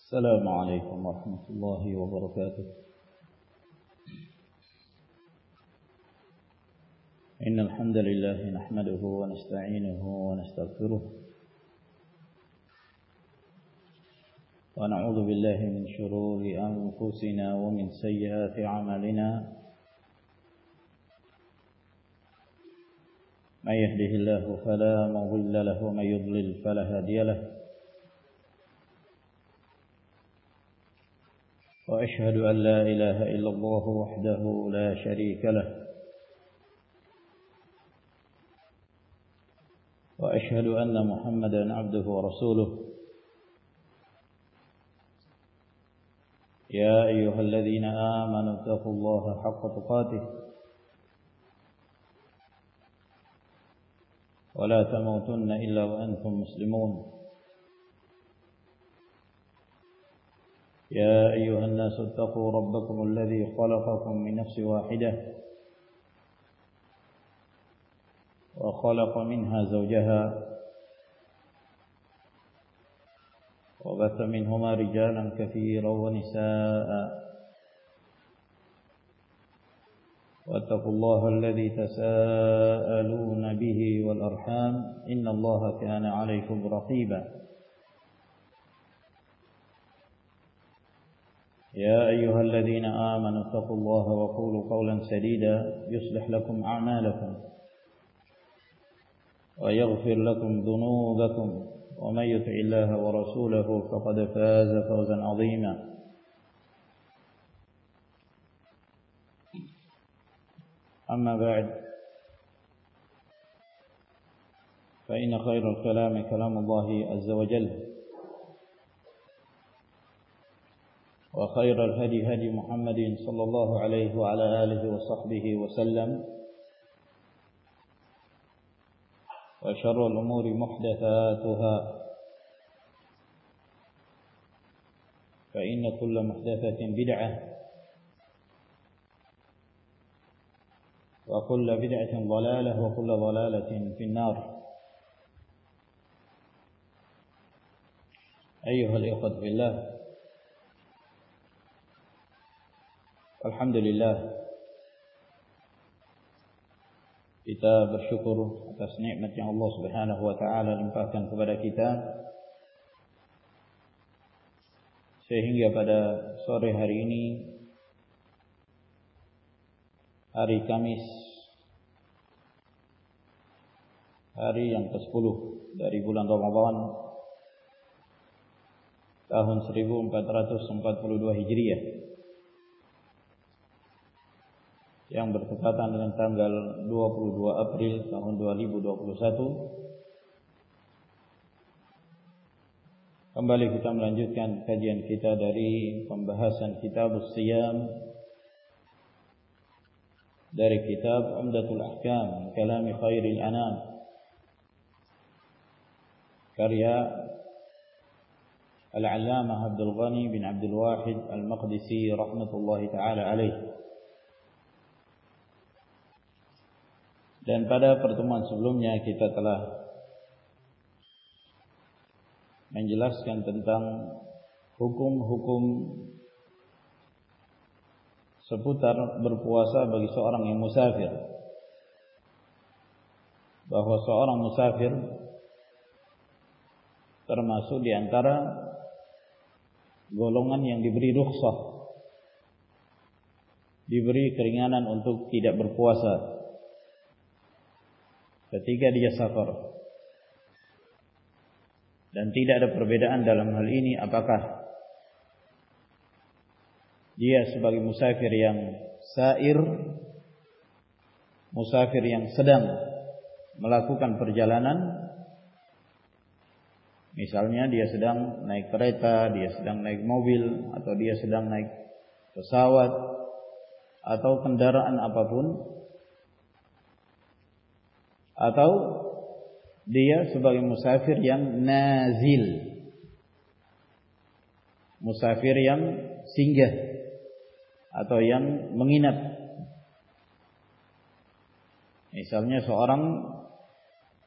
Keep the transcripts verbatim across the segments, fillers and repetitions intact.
السلام عليكم ورحمة الله وبركاته. إن الحمد لله نحمده ونستعينه ونستغفره ونعوذ بالله من شرور أنفسنا ومن سيئات أعمالنا. من يهده الله فلا مضل له ومن يضلل فلا هادي له. وأشهد أن لا إله إلا الله وحده لا شريك له. وأشهد أن محمدا عبده ورسوله. يا أيها الذين آمنوا اتقوا الله حق تقاته ولا تموتن إلا وأنتم مسلمون. يا أيها الناس اتقوا ربكم الذي خلقكم من نفس واحدة وخلق منها زوجها وبث منهما رجالا كثيرا ونساء. واتقوا الله الذي تساءلون به والأرحام إن الله كان عليكم رقيبا. يا أيها الذين آمنوا اتقوا الله وقولوا قولا سديدا يصلح لكم أعمالكم ويغفر لكم ذنوبكم ومن يطع الله ورسوله فقد فاز فوزا عظيما. أما بعد فإن خير الكلام كلام الله عز وجل وخير الهدي هدي محمد صلى الله عليه وعلى آله وصحبه وسلم. وشر الأمور محدثاتها فإن كل محدثة بدعة وكل بدعة ضلالة وكل ضلالة في النار. أيها الإخوة في الله، alhamdulillah kita bersyukur atas nikmat yang Allah Subhanahu wa taala limpahkan kepada kita sehingga pada sore hari ini, hari Kamis, hari yang kesepuluh dari bulan Ramadan tahun seribu empat ratus empat puluh dua Hijriah yang bertepatan dengan tanggal dua puluh dua April tahun dua ribu dua puluh satu. Kembali kita melanjutkan kajian kita dari pembahasan kitab As-Siyam dari kitab Umdatul Ahkam Kalami Khairil Anam karya Al-Allamah Abdul Ghani bin Abdul Wahid Al-Maqdisi rahmatullahi ta'ala alaih. Dan pada pertemuan sebelumnya kita telah menjelaskan tentang hukum-hukum seputar berpuasa bagi seorang yang musafir. Bahwa seorang musafir termasuk di antara golongan yang diberi rukhsah, diberi keringanan untuk tidak berpuasa ketika dia safar. Dan tidak ada perbedaan dalam hal ini apakah dia sebagai musafir yang sair, musafir yang sedang melakukan perjalanan, misalnya dia sedang naik kereta, dia sedang naik mobil, atau dia sedang naik pesawat atau kendaraan apapun, atau dia sebagai musafir yang nazil, musafir yang singgah atau yang menginap. Misalnya seorang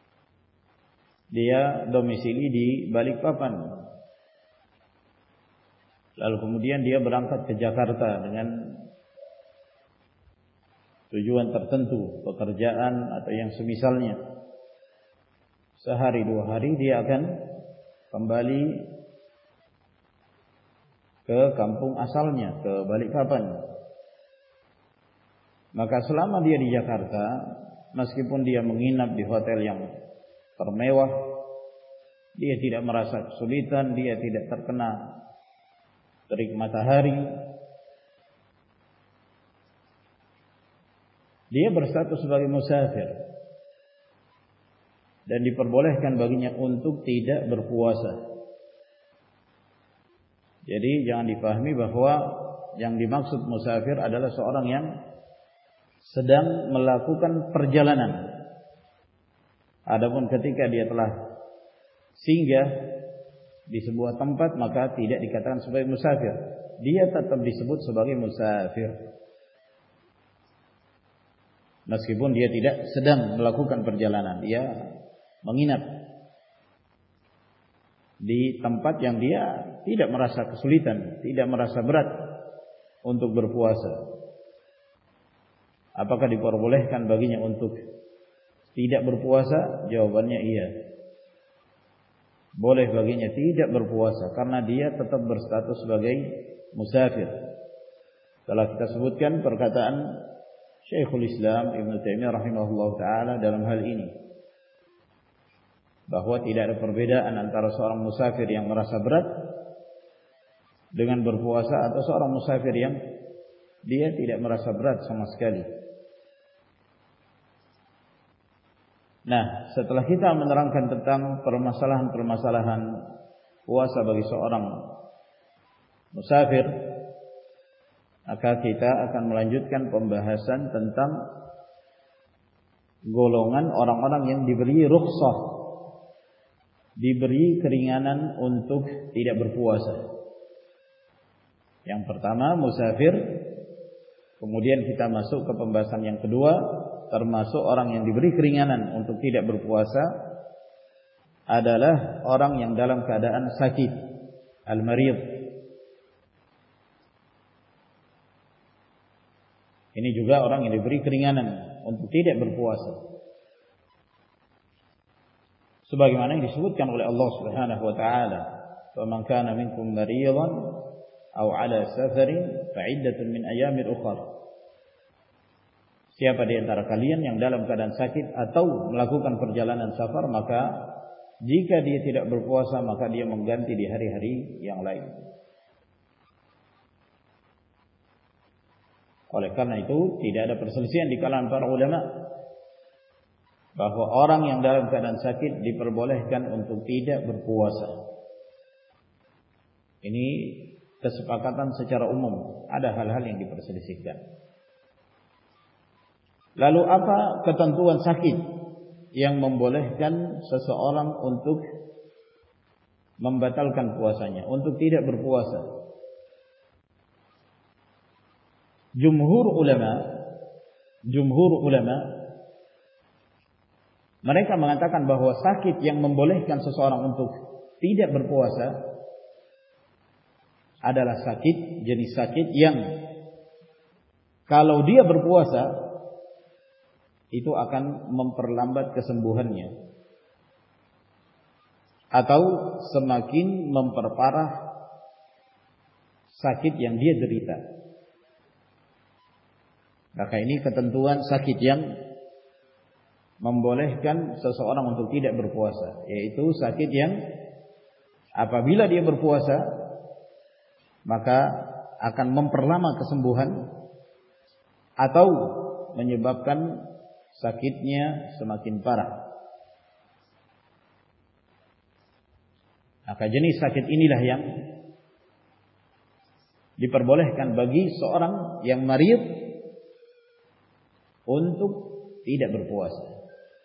dia domisili di Balikpapan, lalu kemudian dia berangkat ke Jakarta dengan tujuan tertentu, pekerjaan atau yang semisalnya. Sehari dua hari dia akan kembali ke kampung asalnya, ke Balikpapan. Maka selama dia di Jakarta, meskipun dia menginap di hotel yang termewah, dia tidak merasa kesulitan, dia tidak terkena terik matahari. Dia berstatus sebagai musafir dan diperbolehkan baginya untuk tidak berpuasa. Jadi jangan dipahami bahwa yang dimaksud musafir adalah seorang yang sedang melakukan perjalanan. Adapun ketika dia telah singgah di sebuah tempat, maka tidak dikatakan sebagai musafir. Dia tetap disebut sebagai musafir, meskipun dia tidak sedang melakukan perjalanan. Dia menginap di tempat yang dia tidak merasa kesulitan, tidak merasa berat untuk berpuasa. Apakah diperbolehkan baginya untuk tidak berpuasa? Jawabannya iya. Boleh baginya tidak berpuasa karena dia tetap berstatus sebagai musafir. Telah kita sebutkan perkataan Syekhul Islam Ibnu Taimiyah rahimahullah taala dalam hal ini, bahwa tidak ada perbedaan antara seorang musafir yang merasa berat dengan berpuasa atau seorang musafir yang dia tidak merasa berat sama sekali. Nah, setelah kita menerangkan tentang permasalahan-permasalahan puasa bagi seorang musafir, maka kita akan melanjutkan pembahasan tentang golongan orang-orang yang diberi rukhsah, diberi keringanan untuk tidak berpuasa. Yang pertama musafir, kemudian kita masuk ke pembahasan yang kedua, termasuk orang yang diberi keringanan untuk tidak berpuasa adalah orang yang dalam keadaan sakit, al-marid. Ini juga orang yang diberi keringanan untuk tidak berpuasa, sebagaimana yang disebutkan oleh Allah Subhanahu wa taala, "Faman kana minkum maridan aw 'ala safarin fa'iddatun min ayyamin ukhra." Siapa di antara kalian yang dalam keadaan sakit atau melakukan perjalanan safar, maka jika dia tidak berpuasa, maka dia mengganti di hari-hari yang lain. Oleh karena itu, tidak ada perselisihan di kalangan para ulama bahwa orang yang dalam keadaan sakit diperbolehkan untuk tidak berpuasa. Ini kesepakatan secara umum. Ada hal-hal yang diperselisihkan. Lalu apa ketentuan sakit yang membolehkan seseorang untuk membatalkan puasanya, untuk tidak berpuasa? Jumhur ulama, jumhur ulama mereka mengatakan bahwa sakit yang membolehkan seseorang untuk tidak berpuasa adalah sakit, jenis sakit yang kalau dia berpuasa itu akan memperlambat kesembuhannya atau semakin memperparah sakit yang dia derita. Maka ini ketentuan sakit yang membolehkan seseorang untuk tidak berpuasa, yaitu sakit yang apabila dia berpuasa maka akan memperlama kesembuhan atau menyebabkan sakitnya semakin parah. Maka jenis sakit inilah yang diperbolehkan bagi seorang yang marid untuk tidak berpuasa.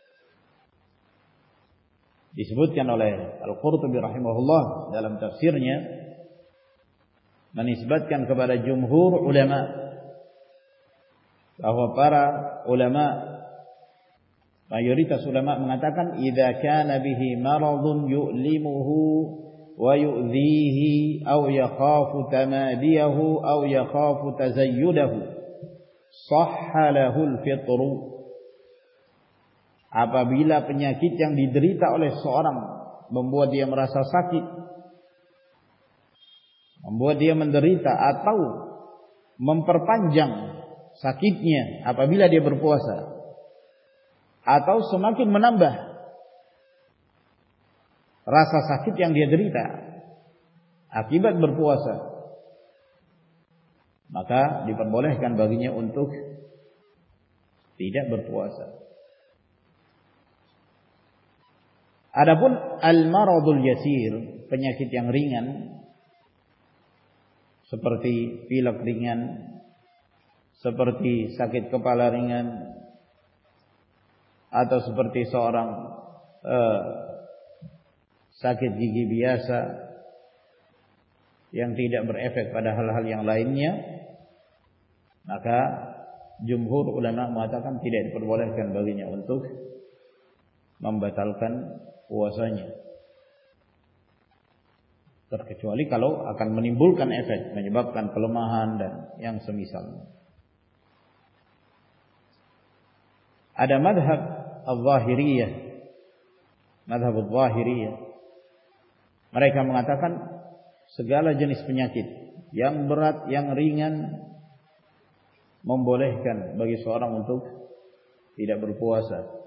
Disebutkan oleh Al-Qurtubi rahimahullah dalam tafsirnya, menisbatkan kepada jumhur ulama bahwa para ulama, mayoritas ulama mengatakan idza kana bihi maradun yu'limuhu wa yu'dhihi aw yakhafu tamadiyahu aw yakhafu tazayyudahu sahha lahul fitru. Apabila penyakit yang diderita oleh seorang membuat dia merasa sakit, membuat dia menderita atau memperpanjang sakitnya apabila dia berpuasa, atau semakin menambah rasa sakit yang dia derita akibat berpuasa, maka diperbolehkan baginya untuk tidak berpuasa. Adapun al-maradul yasir, penyakit yang ringan seperti pilek ringan, seperti sakit kepala ringan, atau seperti seorang eh, sakit gigi biasa yang tidak berefek pada hal-hal yang lainnya, maka jumhur ulama mengatakan tidak diperbolehkan baginya untuk membatalkan puasanya, terkecuali kalau akan menimbulkan efek, menyebabkan kelemahan dan yang semisalnya. Ada madhab al-zahiriyah, madhab al-zahiriyah, mereka mengatakan segala jenis penyakit yang berat, yang ringan, membolehkan bagi seorang untuk tidak berpuasa.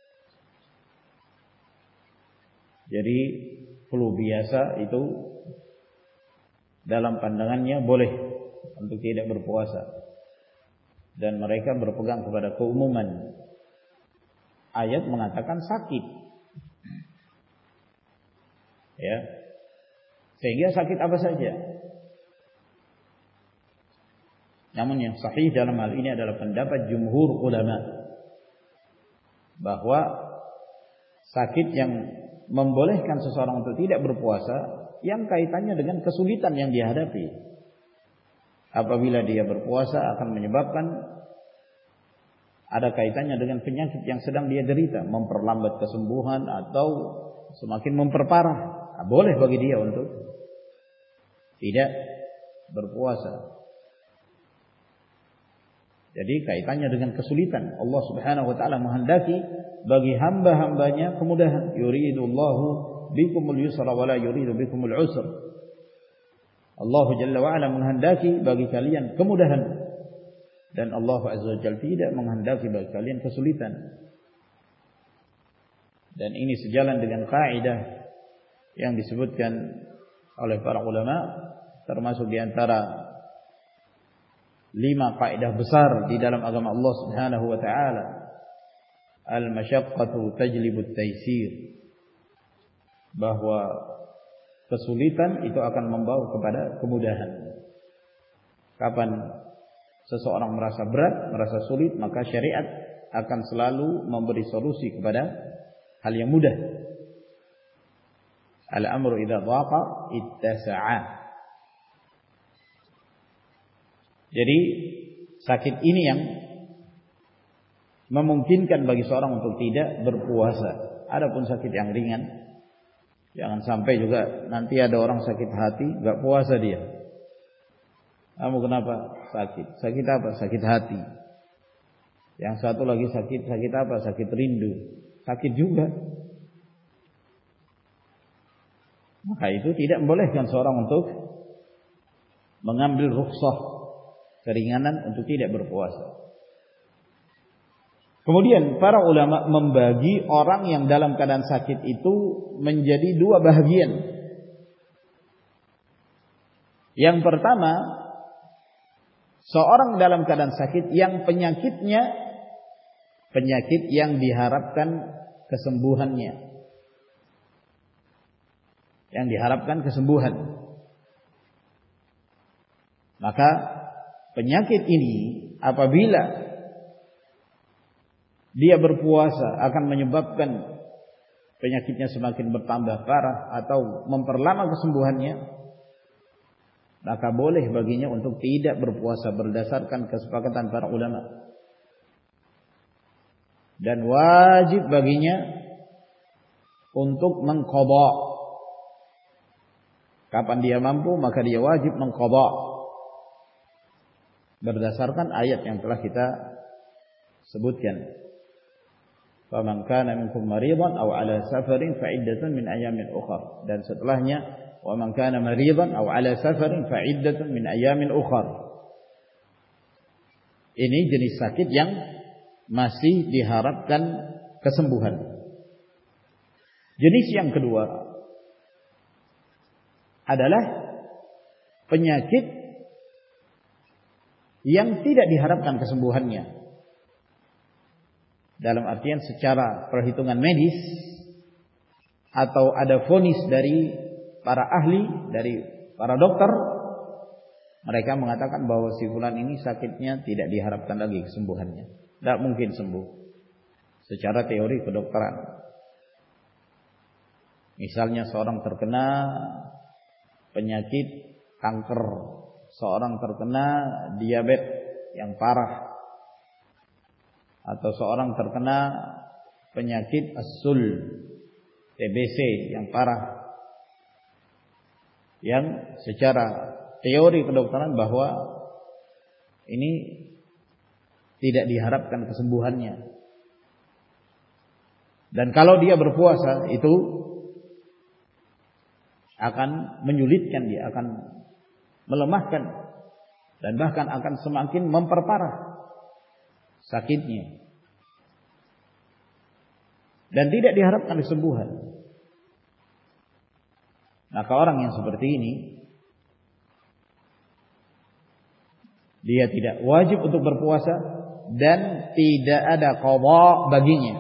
Jadi flu biasa itu dalam pandangannya boleh untuk tidak berpuasa, dan mereka berpegang kepada keumuman ayat mengatakan sakit, ya, sehingga sakit apa saja. Namun yang sahih dalam hal ini adalah pendapat jumhur ulama bahwa sakit yang membolehkan seseorang untuk tidak berpuasa yang kaitannya dengan kesulitan yang dihadapi. Apabila dia berpuasa akan menyebabkan ada kaitannya dengan penyakit yang sedang dia derita, memperlambat kesembuhan atau semakin memperparah, nah, boleh bagi dia untuk tidak berpuasa. Jadi kaitannya dengan kesulitan. Allah Subhanahu wa taala menghendaki bagi hamba-hambanya kemudahan. Yuridullahu bikumul yusra wa la yuridu bikumul usra. Allah Jalla wa ala menghendaki bagi kalian kemudahan, dan Allah Azza wa Jalla tidak menghendaki bagi kalian kesulitan. Dan ini sejalan dengan kaidah yang disebutkan oleh para ulama, termasuk di antara lima kaidah besar di dalam agama Allah Subhanahu wa taala. Al-masyaqqatu tajlibut taysir, bahwa kesulitan itu akan membawa kepada kemudahan. Kapan seseorang merasa berat, merasa sulit, maka syariat akan selalu memberi solusi kepada hal yang mudah. Al-amru idza dhaqa ittasa'a. Jadi sakit ini yang memungkinkan bagi seorang untuk tidak berpuasa. Adapun sakit yang ringan, jangan sampai juga nanti ada orang sakit hati enggak puasa dia. Kamu kenapa sakit? Sakit apa? Sakit hati. Yang satu lagi sakit, sakit apa? Sakit rindu. Sakit juga. Maka itu tidak membolehkan seorang untuk mengambil rukhsah, keringanan untuk tidak berpuasa. Kemudian para ulama membagi orang yang dalam keadaan sakit itu menjadi dua bahagian. Yang pertama, seorang dalam keadaan sakit yang penyakitnya penyakit yang diharapkan kesembuhannya. Yang diharapkan kesembuhan. Maka penyakit ini apabila dia berpuasa akan menyebabkan penyakitnya semakin bertambah parah atau memperlama kesembuhannya, maka boleh baginya untuk tidak berpuasa berdasarkan kesepakatan para ulama. Dan wajib baginya untuk mengqadha Kapan dia mampu maka dia wajib mengqadha berdasarkan ayat yang telah kita sebutkan. Faman kana minkum maridan aw ala safarin fa iddatun min ayamin ukhra. Dan setelahnya wa man kana maridan aw ala safarin fa iddatun min ayamin ukhra. Ini jenis sakit yang masih diharapkan kesembuhan. Jenis yang kedua adalah penyakit yang tidak diharapkan kesembuhannya. Dalam artian secara perhitungan medis atau ada vonis dari para ahli, dari para dokter, mereka mengatakan bahwa si fulan ini sakitnya tidak diharapkan lagi kesembuhannya. Tidak mungkin sembuh secara teori kedokteran. Misalnya seorang terkena penyakit kanker, seorang terkena diabetes yang parah, atau seorang terkena penyakit as-sul, T B C yang parah, yang secara teori kedokteran bahwa ini tidak diharapkan kesembuhannya. Dan kalau dia berpuasa itu akan menyulitkan dia, akan melemahkan dan bahkan akan semakin memperparah sakitnya. Dan tidak diharapkan kesembuhan. Maka orang yang seperti ini dia tidak wajib untuk berpuasa dan tidak ada qadha baginya.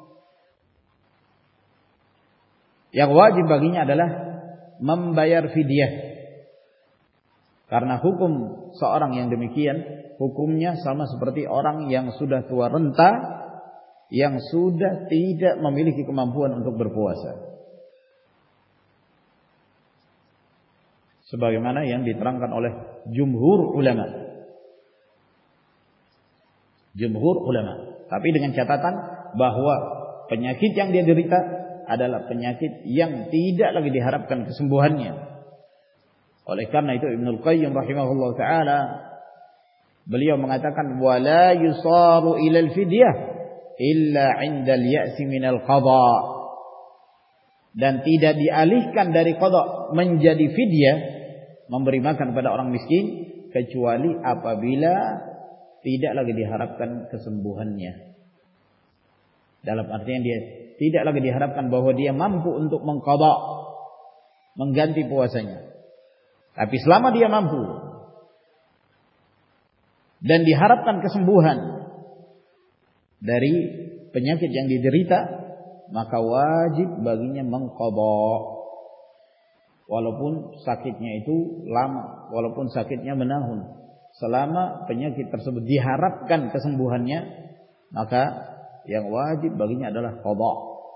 Yang wajib baginya adalah membayar fidyah. Karena hukum seorang yang demikian, hukumnya sama seperti orang yang sudah tua renta, yang sudah tidak memiliki kemampuan untuk berpuasa. Sebagaimana yang diterangkan oleh jumhur ulama. Jumhur ulama. Tapi dengan catatan bahwa penyakit yang dia derita adalah penyakit yang tidak lagi diharapkan kesembuhannya. Oleh karena itu Ibnul Qayyim rahimahullah ta'ala beliau mengatakan wala yusaru ilal fidyah illa 'indal ya'si minal qadha. Dan tidak dialihkan dari qadha menjadi fidyah, memberi makan kepada orang miskin, kecuali apabila tidak lagi diharapkan kesembuhannya. Dalam artian dia tidak lagi diharapkan bahwa dia mampu untuk mengqadha, mengganti puasanya. Tapi selama dia mampu dan diharapkan kesembuhan dari penyakit yang diderita, maka wajib baginya mengqadha. Walaupun sakitnya itu lama, walaupun sakitnya menahun, selama penyakit tersebut diharapkan kesembuhannya, maka yang wajib baginya adalah qadha.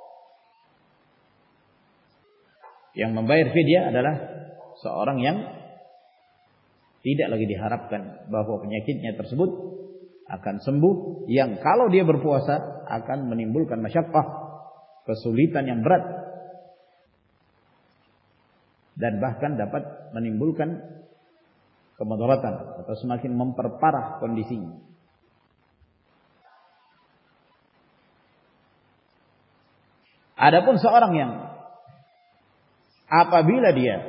Yang membayar fidyah adalah seorang yang tidak lagi diharapkan bahwa penyakitnya tersebut akan sembuh, yang kalau dia berpuasa akan menimbulkan masyaqqah, kesulitan yang berat, dan bahkan dapat menimbulkan kemudaratan atau semakin memperparah kondisinya. Adapun seorang yang apabila dia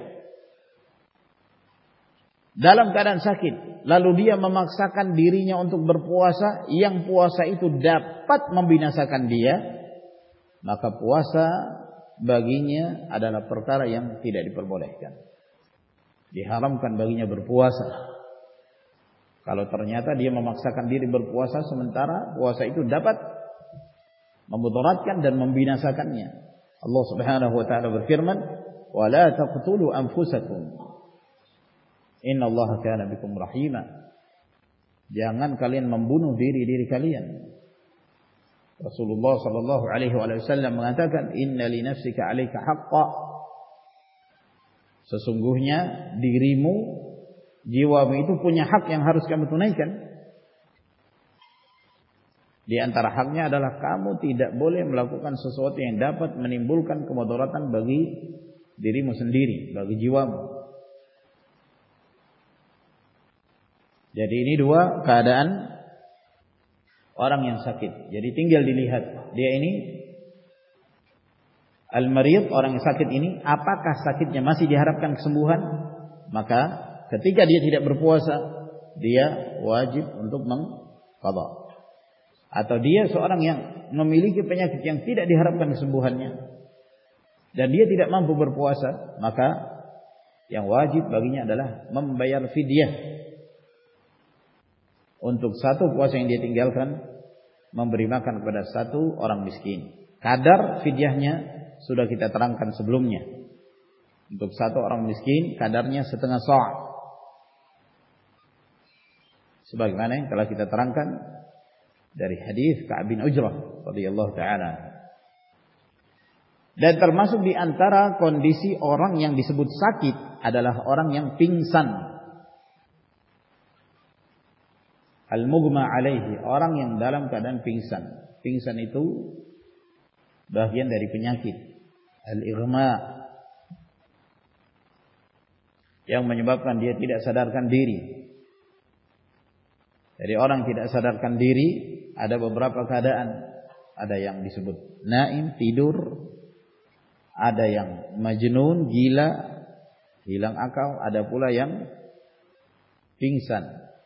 dalam keadaan sakit lalu dia memaksakan dirinya untuk berpuasa, yang puasa itu dapat membinasakan dia, maka puasa baginya adalah perkara yang tidak diperbolehkan. Diharamkan baginya berpuasa. Kalau ternyata dia memaksakan diri berpuasa sementara puasa itu dapat memudaratkan dan membinasakannya. Allah Subhanahu wa taala berfirman, "Wa la taqtulu anfusakum. Innallaha kana bikum rahima." Jangan kalian membunuh diri-diri kalian. Rasulullah sallallahu alaihi wasallam mengatakan, "Inna li nafsika 'alaika haqqan." Sesungguhnya dirimu, jiwamu itu punya hak yang harus kamu tunaikan. Di antara haknya adalah kamu tidak boleh melakukan sesuatu yang dapat menimbulkan kemudaratan bagi dirimu sendiri, bagi jiwamu. Jadi ini dua keadaan orang yang sakit. Jadi tinggal dilihat dia ini al-marid, orang yang sakit ini, apakah sakitnya masih diharapkan kesembuhan? Maka ketika dia tidak berpuasa, dia wajib untuk mengqadha. Atau dia seorang yang memiliki penyakit yang tidak diharapkan kesembuhannya dan dia tidak mampu berpuasa, maka yang wajib baginya adalah membayar fidyah untuk satu puasa yang dia tinggalkan, memberi makan kepada satu orang miskin. Kadar fidyahnya sudah kita terangkan sebelumnya. Untuk satu orang miskin kadarnya setengah sa'. Sebagaimana yang telah kita terangkan dari hadis Ka'ab bin Ujrah radhiyallahu taala. Dan termasuk di antara kondisi orang yang disebut sakit adalah orang yang pingsan. Al-mughma alaihi, orang yang dalam keadaan pingsan. Pingsan itu bagian dari penyakit al-ighma yang menyebabkan dia tidak sadarkan diri. Jadi orang tidak sadarkan diri ada beberapa keadaan. Ada yang disebut naim, tidur. Ada yang majnun, gila, hilang akal. Ada pula yang pingsan.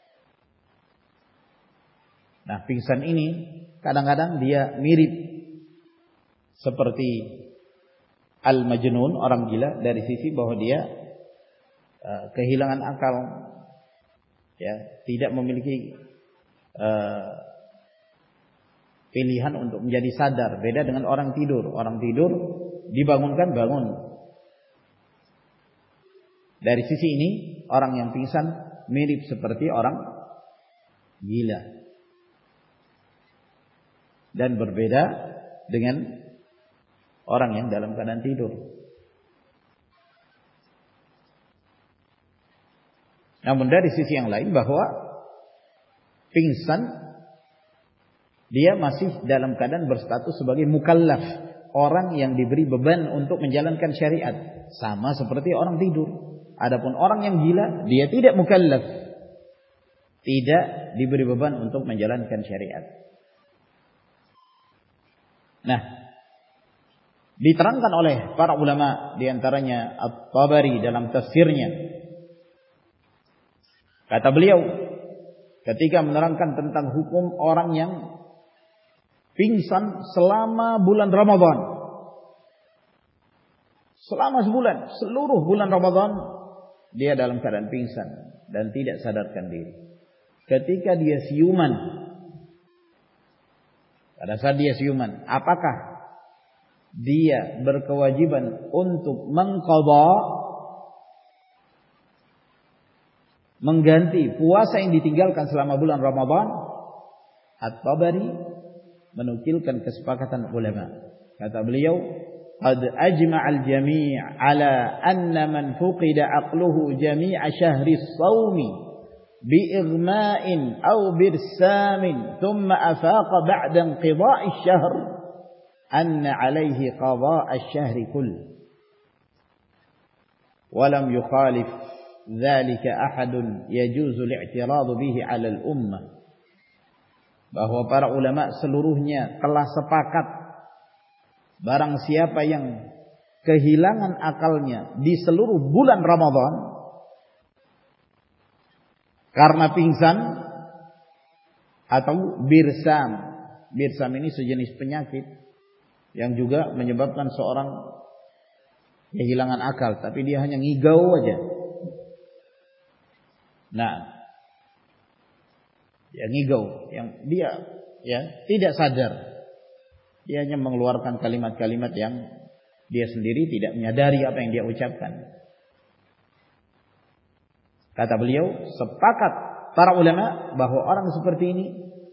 Nah, pingsan ini kadang-kadang dia mirip seperti al-majnun, orang gila, dari sisi bahwa dia uh, kehilangan akal, ya, tidak memiliki uh, pilihan untuk menjadi sadar. Beda dengan orang tidur. Orang tidur dibangunkan bangun. Dari sisi ini orang yang pingsan mirip seperti orang gila. Dan berbeda dengan orang yang dalam keadaan tidur. Namun dari sisi yang lain bahwa pingsan dia masih dalam keadaan berstatus sebagai mukallaf, orang yang diberi beban untuk menjalankan syariat, sama seperti orang tidur. Adapun orang yang gila, dia tidak mukallaf, tidak diberi beban untuk menjalankan syariat. Nah, diterangkan oleh para ulama, diantaranya At-Tabari dalam tafsirnya. Kata beliau ketika menerangkan tentang hukum orang yang pingsan selama bulan Ramadan. Selama sebulan, seluruh bulan Ramadan dia dalam keadaan pingsan dan tidak sadarkan diri. Ketika dia siuman, pada saat dia siuman, apakah dia berkewajiban untuk mengqadha, mengganti puasa yang ditinggalkan selama bulan Ramadan? At-Tabari menukilkan kesepakatan ulama. Kata beliau, qad ajma'al jami' ala anna man fuqida aqluhu jami'a syahri as-sawmi bi'ighma'in aw birsamin thumma afaqa ba'da inqidha'i asy-syahr anna 'alayhi qadha' asy-syahri kull wa lam yukhalif dzalika ahadun yajuzu al-i'tirad bihi 'ala al-ummah. Bahwa para ulama seluruhnya telah sepakat barang siapa yang kehilangan akalnya di seluruh bulan Ramadan karena pingsan atau birsam. Birsam ini sejenis penyakit yang juga menyebabkan seorang kehilangan akal, tapi dia hanya ngigau aja. Nah, dia ngigau, yang dia ya tidak sadar. Dia hanya mengeluarkan kalimat-kalimat yang dia sendiri tidak menyadari apa yang dia ucapkan. Kata beliau, sepakat para ulama bahwa orang seperti ini,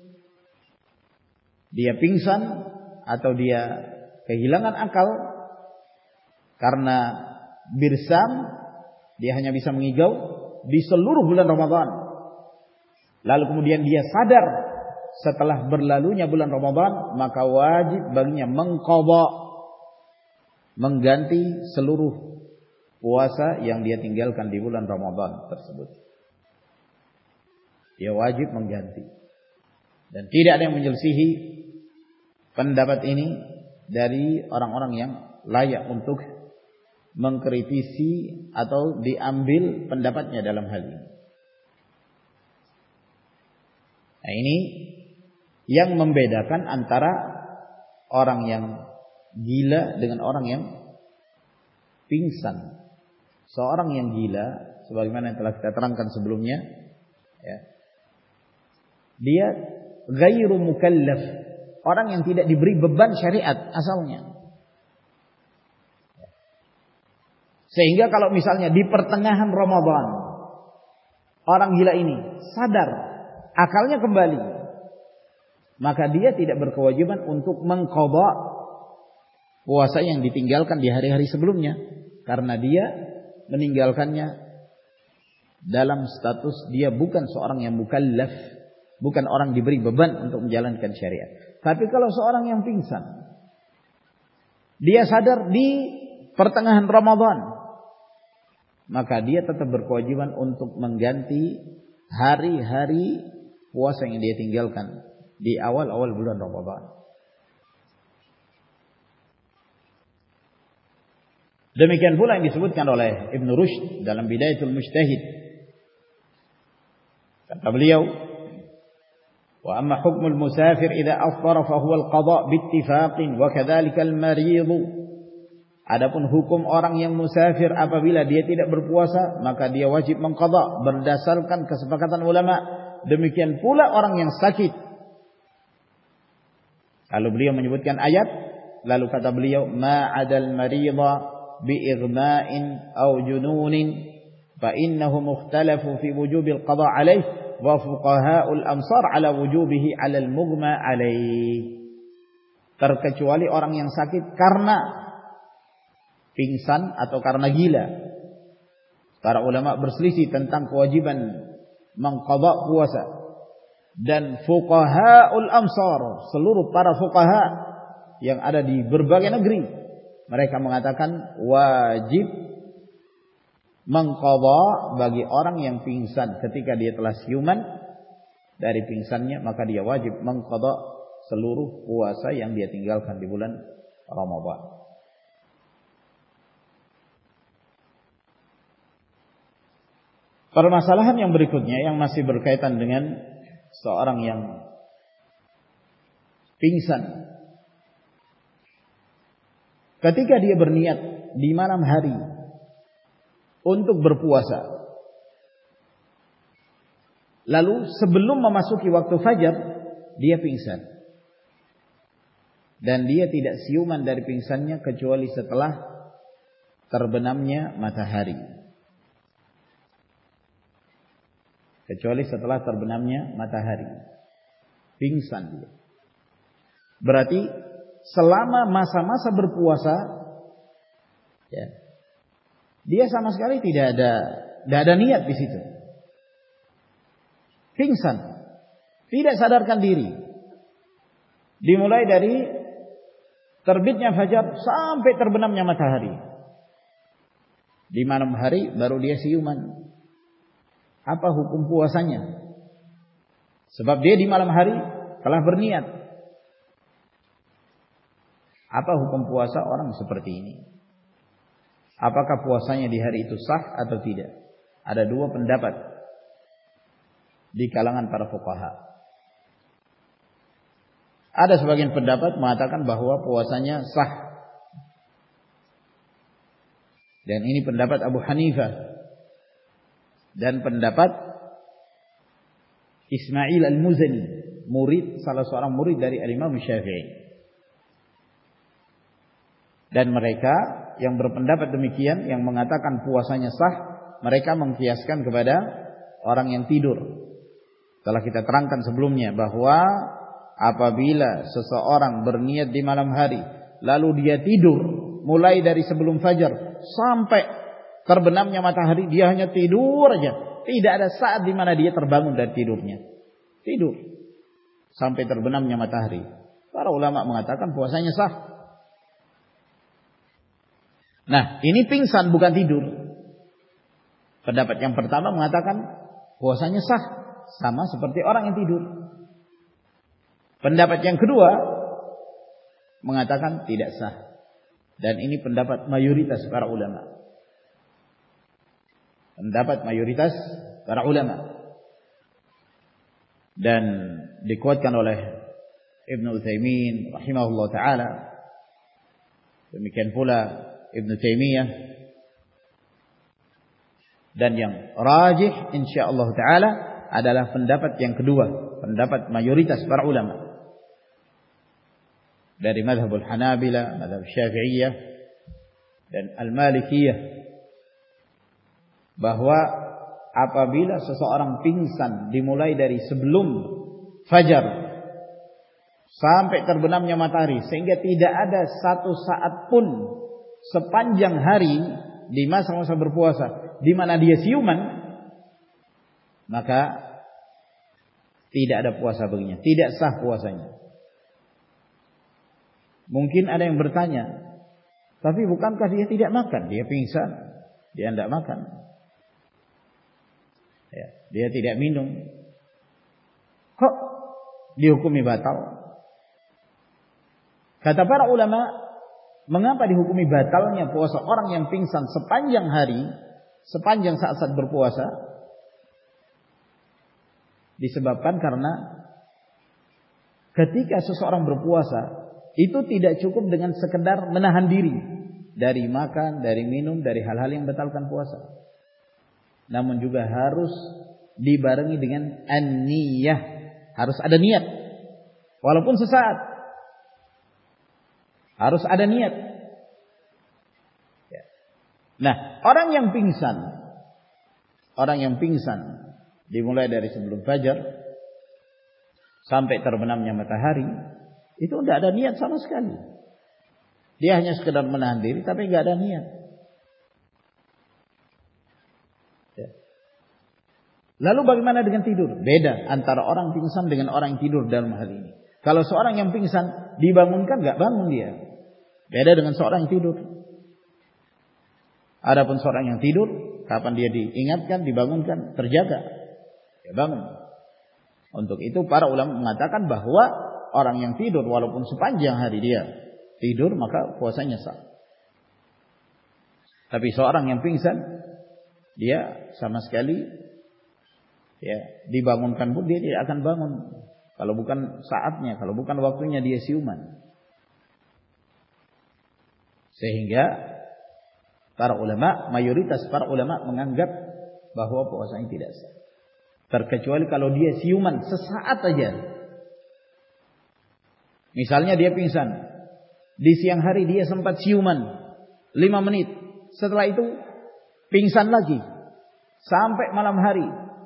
dia pingsan atau dia kehilangan akal karena birsam, dia hanya bisa mengigau di seluruh bulan Ramadan. Lalu kemudian dia sadar setelah berlalunya bulan Ramadan, maka wajib baginya mengqadha, mengganti seluruh puasa yang dia tinggalkan di bulan Ramadan tersebut. dia wajib mengganti. Dan tidak ada yang menyelisihi pendapat ini dari orang-orang yang layak untuk mengkritisi atau diambil pendapatnya dalam hal ini. Nah, ini yang membedakan antara orang yang gila dengan orang yang pingsan. Seorang yang gila, sebagaimana yang telah kita terangkan sebelumnya, ya, dia ghairu mukallaf, orang yang tidak diberi beban syariat asalnya. Sehingga kalau misalnya di pertengahan Ramadan orang gila ini sadar, akalnya kembali, maka dia tidak berkewajiban untuk mengqadha puasa yang ditinggalkan di hari-hari sebelumnya, karena dia meninggalkannya dalam status dia bukan seorang yang mukallaf, bukan orang diberi beban untuk menjalankan syariat. Tapi kalau seorang yang pingsan, dia sadar di pertengahan Ramadan, maka dia tetap berkewajiban untuk mengganti hari-hari puasa yang dia tinggalkan di awal-awal bulan Ramadan. Demikian pula yang disebutkan oleh Ibn Rushd dalam Bidayatul Mujtahid. Kata beliau, wa amma hukmul musafir idza afṭara fa huwa al-qadha' bi ittifaqin wa kadzalika al-marid. Adapun hukum orang yang musafir apabila dia tidak berpuasa, maka dia wajib mengqadha berdasarkan kesepakatan ulama. Demikian pula orang yang sakit. Lalu beliau menyebutkan ayat, lalu kata beliau, ma'adal marida bi ighma'in aw jununin fa innahu mukhtalafu fi wujubil qadha' alaih wa fuqaha'ul amsar ala wujubihi 'ala al-mughma alaih. Terkecuali orang yang sakit karena pingsan atau karena gila. Para ulama berselisih tentang kewajiban mengqadha puasa. Dan fuqaha'ul amsar, seluruh para fuqaha yang ada di berbagai negeri, mereka mengatakan wajib mengqadha bagi orang yang pingsan ketika dia telah siuman dari pingsannya, maka dia wajib mengqadha seluruh puasa yang dia tinggalkan di bulan Ramadan. Permasalahan yang berikutnya yang masih berkaitan dengan seorang yang pingsan. Ketika dia berniat di malam hari untuk berpuasa, lalu sebelum memasuki waktu fajar dia pingsan, dan dia tidak siuman dari pingsannya kecuali setelah terbenamnya matahari. Kecuali setelah terbenamnya matahari. Pingsan dia. Berarti selama masa-masa berpuasa, ya, dia sama sekali tidak ada, tidak ada niat di situ. Pingsan, tidak sadarkan diri. Dimulai dari terbitnya fajar sampai terbenamnya matahari. Di malam hari baru dia siuman. Apa hukum puasanya? Sebab dia di malam hari telah berniat. Apa hukum puasa orang seperti ini? Apakah puasanya di hari itu sah atau tidak? Ada dua pendapat di kalangan para fuqaha. Ada sebagian pendapat mengatakan bahwa puasanya sah. Dan ini pendapat Abu Hanifah dan pendapat Ismail Al-Muzani, murid salah seorang murid dari Al-Imam Syafi'i. Dan mereka yang berpendapat demikian, yang mengatakan puasanya sah, mereka mengkiaskan kepada orang yang tidur. Telah kita terangkan sebelumnya bahwa apabila seseorang berniat di malam hari, lalu dia tidur mulai dari sebelum fajar sampai terbenamnya matahari, dia hanya tidur aja. Tidak ada saat di mana dia terbangun dari tidurnya. Tidur sampai terbenamnya matahari. Para ulama mengatakan puasanya sah. Nah, ini pingsan bukan tidur. Pendapat yang pertama mengatakan puasanya sah sama seperti orang yang tidur. Pendapat yang kedua mengatakan tidak sah. Dan ini pendapat mayoritas para ulama. Pendapat mayoritas para ulama. Dan dikuatkan oleh Ibnu Utsaimin rahimahullah taala. Demikian pula Ibnu Taimiyah. Dan yang rajih insyaallah taala adalah pendapat yang kedua, pendapat mayoritas para ulama. Dari mazhabul Hanabila, mazhab Syafi'iyah dan Al-Malikiyah, bahwa apabila seseorang pingsan dimulai dari sebelum fajar sampai terbenamnya matahari, sehingga tidak ada satu saat pun sepanjang hari di masa-masa berpuasa di mana dia siuman, maka tidak ada puasa baginya, tidak sah puasanya. Mungkin ada yang bertanya, tapi bukankah dia tidak makan? Dia pingsan, dia tidak makan. Ya, dia tidak minum. Kok dihukumi batal? Kata para ulama, mengapa dihukumi batalnya puasa orang yang pingsan sepanjang hari, sepanjang saat-saat berpuasa? Disebabkan karena ketika seseorang berpuasa, itu tidak cukup dengan sekedar menahan diri dari makan, dari minum, dari hal-hal yang membatalkan puasa. Namun juga harus dibarengi dengan an-niyah. Harus ada niat. Walaupun sesaat. Harus ada niat. Nah, orang yang pingsan, orang yang pingsan dimulai dari sebelum fajar sampai terbenamnya matahari, itu tidak ada niat sama sekali. Dia hanya sekedar menahan diri, tapi tidak ada niat. Ya. Lalu bagaimana dengan tidur? Beda antara orang pingsan dengan orang yang tidur dalam hal ini. Kalau seorang yang pingsan dibangunkan, tidak bangun dia. Beda dengan seorang yang tidur. Adapun seorang yang tidur, kapan dia diingatkan, dibangunkan, terjaga, dia bangun. Untuk itu para ulama mengatakan bahwa orang yang tidur walaupun sepanjang hari dia tidur, maka puasanya sah. Tapi seorang yang pingsan, dia sama sekali ya dibangunkan pun dia tidak akan bangun. Kalau bukan saatnya, kalau bukan waktunya dia siuman. Sehingga para ulama, mayoritas para ulama menganggap bahwa puasanya tidak sah. Terkecuali kalau dia siuman sesaat saja. Misalnya dia pingsan, di siang hari dia sempat siuman lima menit, setelah itu pingsan lagi sampai malam hari.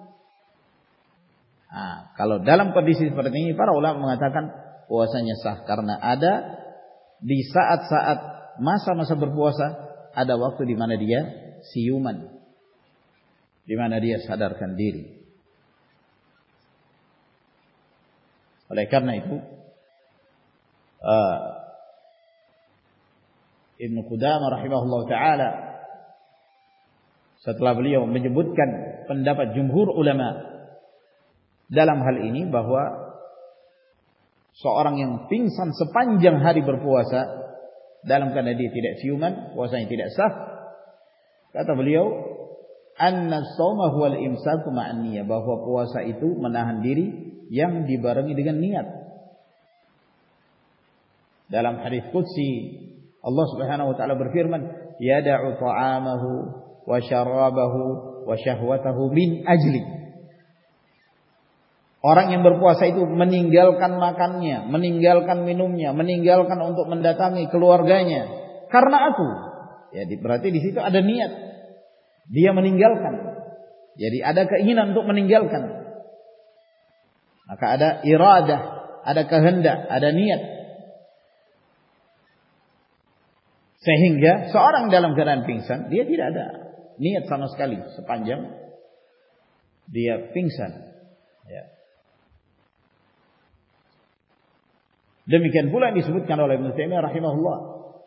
Nah, kalau dalam kondisi seperti ini para ulama mengatakan puasanya sah karena ada di saat-saat masa-masa berpuasa ada waktu di mana dia siuman, di mana dia sadarkan diri. Oleh karena itu Uh, Ibnu Qudamah rahimahullah ta'ala, setelah beliau menyebutkan pendapat jumhur ulama dalam hal ini, bahwa seorang yang pingsan sepanjang hari berpuasa dalam keadaan dia tidak siuman, puasanya tidak sah. Kata beliau, anna shauma huwal imsaku ma'an niyah, bahwa puasa itu menahan diri yang dibarengi dengan niat. Dalam hadis qudsi Allah Subhanahu wa taala berfirman, yada'u ta'amahu wa syarabahu wa syahwatahu min ajli. Orang yang berpuasa itu meninggalkan makannya, meninggalkan minumnya, meninggalkan untuk mendatangi keluarganya karena aku. Ya, berarti di situ ada niat. Dia meninggalkan. Jadi ada keinginan untuk meninggalkan. Maka ada iradah, ada kehendak, ada niat. Sehingga seorang dalam keadaan pingsan, dia tidak ada niat sama sekali sepanjang dia pingsan. Ya. Demikian pula disebutkan oleh Ibnu Taimiyah rahimahullah.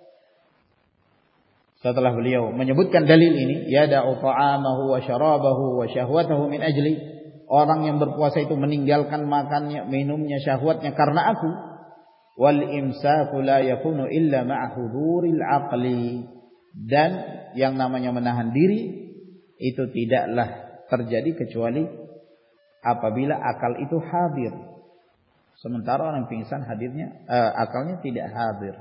Setelah beliau menyebutkan dalil ini, yada'u ta'amahu wa syarabahu wa syahwatahu min ajli, orang yang berpuasa itu meninggalkan makannya, minumnya, syahwatnya karena aku. Wal imsaku la yakunu illa ma'a huduril aqli. Dan yang namanya menahan diri itu tidaklah terjadi kecuali apabila akal itu hadir. Sementara orang pingsan hadirnya uh, akalnya tidak hadir.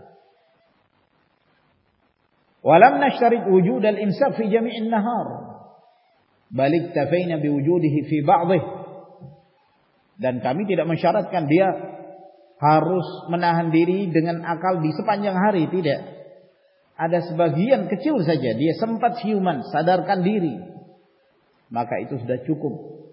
Walam nashtarit wujud al-imsak fi jami'in nahar. Bal iktafaina biwujudihi fi ba'dih. Dan kami tidak mensyaratkan dia harus menahan diri dengan akal di sepanjang hari, tidak. Ada sebagian kecil saja dia sempat siuman, sadarkan diri, maka itu sudah cukup.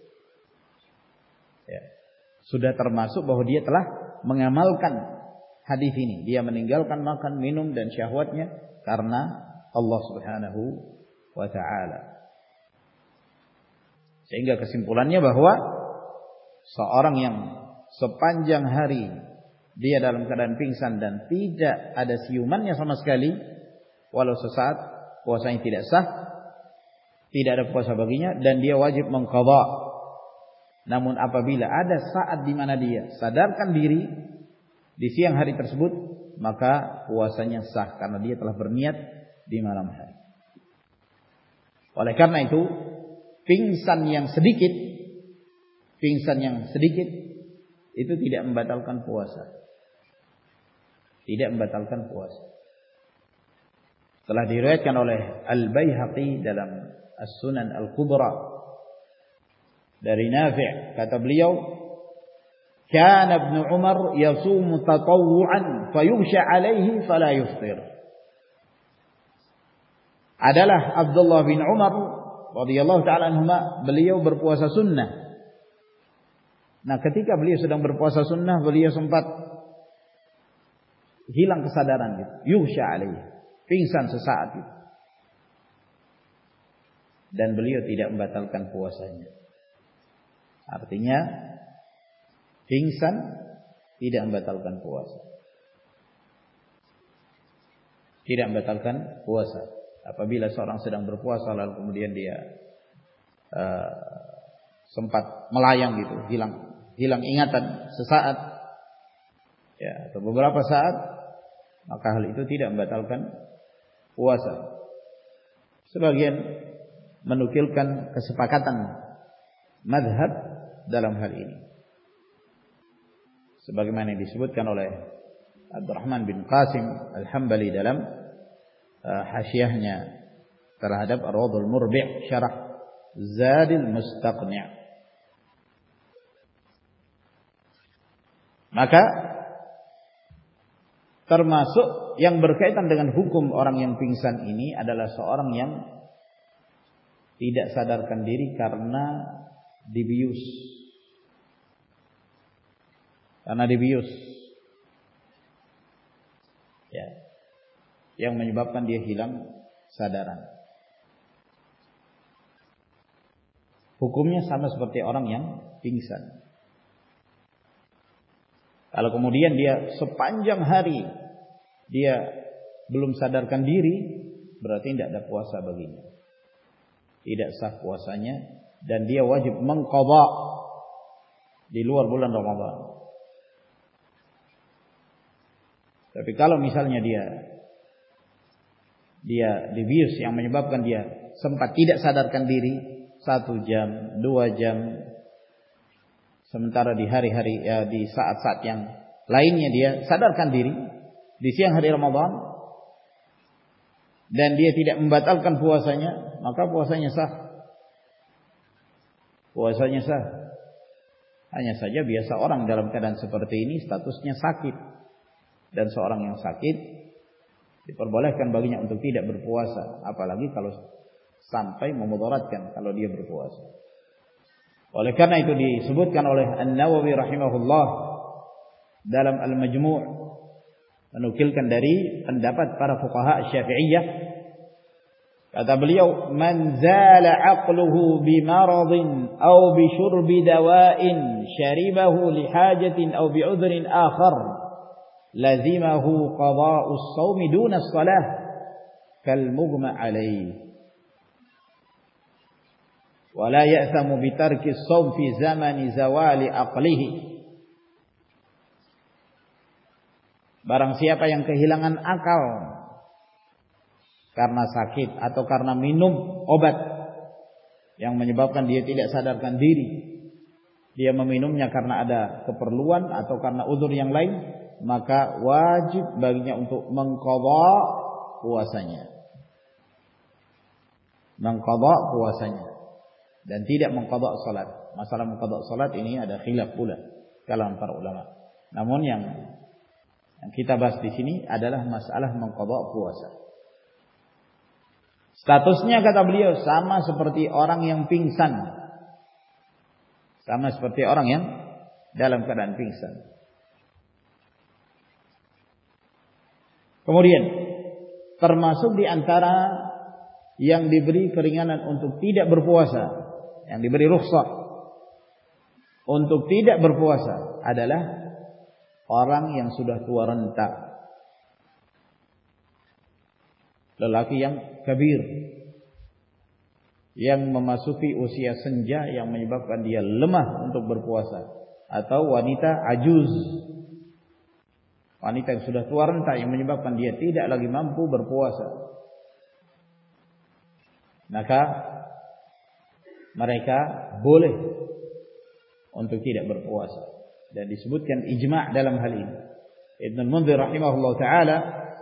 Ya. Sudah termasuk bahwa dia telah mengamalkan hadis ini. Dia meninggalkan makan, minum dan syahwatnya karena Allah Subhanahu wa taala. Sehingga kesimpulannya bahwa seorang yang sepanjang hari dia dalam keadaan pingsan dan tidak ada siumannya sama sekali, walau sesaat, puasanya tidak sah, tidak ada puasa baginya dan dia wajib mengqadha. Namun apabila ada saat di mana dia sadarkan diri di siang hari tersebut, maka puasanya sah karena dia telah berniat di malam hari. Oleh karena itu, pingsan yang sedikit, pingsan yang sedikit itu tidak membatalkan puasa. Tidak membatalkan puasa. Telah diriwayatkan oleh Al-Baihaqi dalam As-Sunan Al-Kubra dari Nafi', kata beliau, kana Ibnu Umar yasumu tatawwu'an fayughsha 'alaihi fala yufṭir. Adalah Abdullah bin Umar radhiyallahu taala anhuma, beliau berpuasa sunnah. Nah, ketika beliau sedang berpuasa sunnah, beliau sempat hilang kesadaran gitu, yughsha 'alaihi, pingsan sesaat gitu. Dan beliau tidak membatalkan puasanya. Artinya pingsan tidak membatalkan puasa. Tidak membatalkan puasa. Apabila seorang sedang berpuasa lalu kemudian dia uh, sempat melayang gitu, hilang hilang ingatan sesaat, ya, atau beberapa saat, maka hal itu tidak membatalkan puasa. Sebagian menukilkan kesepakatan mazhab dalam hal ini, sebagaimana yang disebutkan oleh Abdurrahman bin Qasim Al-Hambali dalam uh, hasyiahnya terhadap Ar-Rawdul Murbi' syarah Zadil Mustaqni'. Maka termasuk yang berkaitan dengan hukum orang yang pingsan ini adalah seorang yang tidak sadarkan diri karena dibius. Karena dibius. Ya. Yang menyebabkan dia hilang sadaran. Hukumnya sama seperti orang yang pingsan. Kalau kemudian dia sepanjang hari dia belum sadarkan diri, berarti tidak ada puasa baginya. Tidak sah puasanya dan dia wajib mengqadha di luar bulan Ramadan. Tapi kalau misalnya dia dia dibius yang menyebabkan dia sempat tidak sadarkan diri satu jam, dua jam, sementara di hari-hari ya, di saat-saat yang lainnya dia sadarkan diri di siang hari Ramadan dan dia tidak membatalkan puasanya, maka puasanya sah. Puasanya sah. Hanya saja biasa orang dalam keadaan seperti ini statusnya sakit. Dan seorang yang sakit diperbolehkan baginya untuk tidak berpuasa, apalagi kalau sampai memudaratkan kalau dia berpuasa. Oleh karena itu disebutkan oleh An-Nawawi rahimahullah dalam Al-Majmu' menukilkan dari pendapat para fuqaha Syafi'iyah, kata beliau, man zala aqluhu bi maradin aw bi syurbi dawa'in syaribahu li hajatin aw bi udhrin akhar lazimahu qada'us shaumi duna as-salah kal mughma alaih. wa la ya'thamu bi tarki as-shaum fi zamani zawali aqlihi. Barang siapa yang kehilangan akal karena sakit atau karena minum obat yang menyebabkan dia tidak sadarkan diri, dia meminumnya karena ada keperluan atau karena uzur yang lain, maka wajib baginya untuk mengqadha puasanya. Mengqadha puasanya dan tidak mengqadha salat. Masalah mengqadha salat ini ada khilaf pula kalangan para ulama. Namun yang yang kita bahas di sini adalah masalah mengqadha puasa. Statusnya kata beliau sama seperti orang yang pingsan. Sama seperti orang yang dalam keadaan pingsan. Kemudian termasuk di antara yang diberi keringanan untuk tidak berpuasa, yang diberi rukhsah untuk tidak berpuasa adalah orang yang sudah tua renta, lelaki yang kabir, yang memasuki usia senja yang menyebabkan dia lemah untuk berpuasa, atau wanita ajuz, wanita yang sudah tua renta yang menyebabkan dia tidak lagi mampu berpuasa. Maka mereka boleh untuk tidak berpuasa, dan disebutkan ijma' dalam hal ini. Ibnu Al-Munzir rahimahullah taala